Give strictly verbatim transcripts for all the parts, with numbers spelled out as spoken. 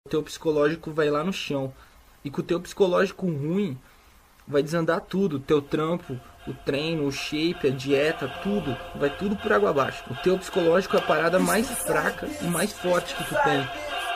teu psicológico vai lá no chão. E com o teu psicológico ruim, vai desandar tudo. Teu trampo, o treino, o shape, a dieta, tudo. Vai tudo por água abaixo. O teu psicológico é a parada mais fraca e mais forte que tu tem.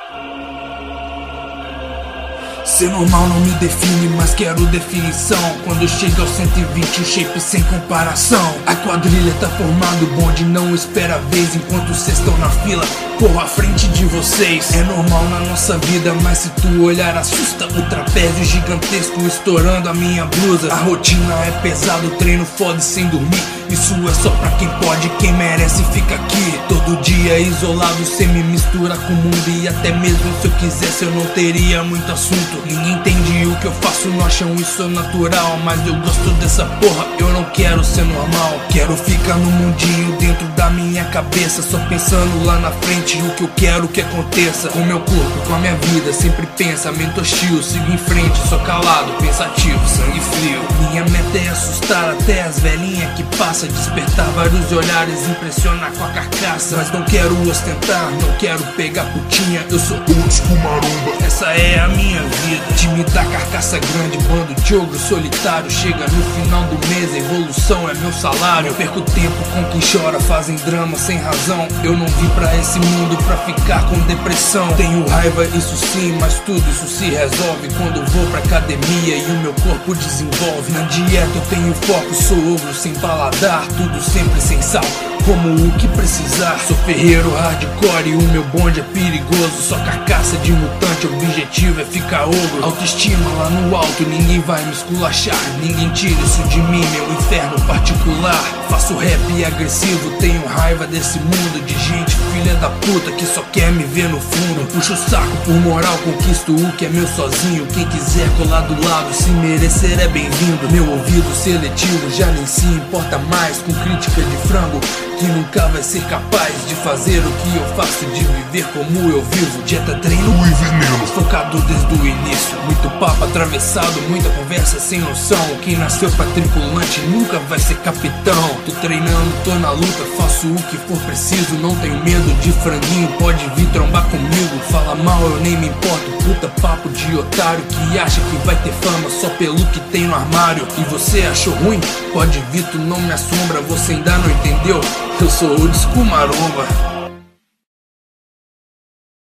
Ser normal não me define, mas quero definição. Quando chega aos cento e vinte, o shape sem comparação. A quadrilha tá formando, o bonde não espera a vez. Enquanto cês estão na fila, corro à frente de vocês. É normal na nossa vida, mas se tu olhar assusta. O trapézio gigantesco estourando a minha blusa. A rotina é pesada, o treino foda sem dormir. Isso é só pra quem pode, quem merece fica aqui. Todo dia isolado, cê me mistura com o mundo. E até mesmo se eu quisesse eu não teria muito assunto. Ninguém entende o que eu faço, não acham isso natural. Mas eu gosto dessa porra, eu não quero ser normal. Quero ficar no mundinho dentro da minha cabeça, só pensando lá na frente o que eu quero que aconteça. Com meu corpo, com a minha vida, sempre pensamento hostil. Sigo em frente, só calado, pensativo, sangue frio. Minha meta é assustar até as velhinhas que passam, despertar vários olhares, impressionar com a carcaça. Mas não quero ostentar, não quero pegar putinha. Eu sou old school maromba, essa é a minha vida. Time da carcaça grande, bando de ogro solitário. Chega no final do mês, a evolução é meu salário. Eu perco tempo com quem chora, fazem drama sem razão. Eu não vim pra esse mundo pra ficar com depressão. Tenho raiva, isso sim, mas tudo isso se resolve quando vou pra academia e o meu corpo desenvolve. Na dieta eu tenho foco, sou ogro sem paladar, tudo sempre sem sal, como o que precisar. Sou ferreiro hardcore e o meu bonde é perigoso. Só carcaça de mutante, o objetivo é ficar ogro. Autoestima lá no alto, ninguém vai me esculachar. Ninguém tira isso de mim, meu inferno particular. Faço rap agressivo, tenho raiva desse mundo de gente filha da puta que só quer me ver no fundo. Puxo o saco por moral, conquisto o que é meu sozinho. Quem quiser colar do lado, se merecer é bem-vindo. Meu ouvido seletivo já nem se importa mais com crítica de frango, que nunca vai ser capaz de fazer o que eu faço, de viver como eu vivo. Dieta, treino e veneno, focado desde o início. Muito papo atravessado, muita conversa sem noção. Quem nasceu pra tripulante nunca vai ser capitão. Tô treinando, tô na luta, faço o que for preciso. Não tenho medo de franguinho, pode vir trombar comigo. Fala mal, eu nem me importo, puta papo de otário que acha que vai ter fama só pelo que tem no armário. E você achou ruim? Pode vir, tu não me assombra, você ainda não entendeu? Eu sou old school maromba.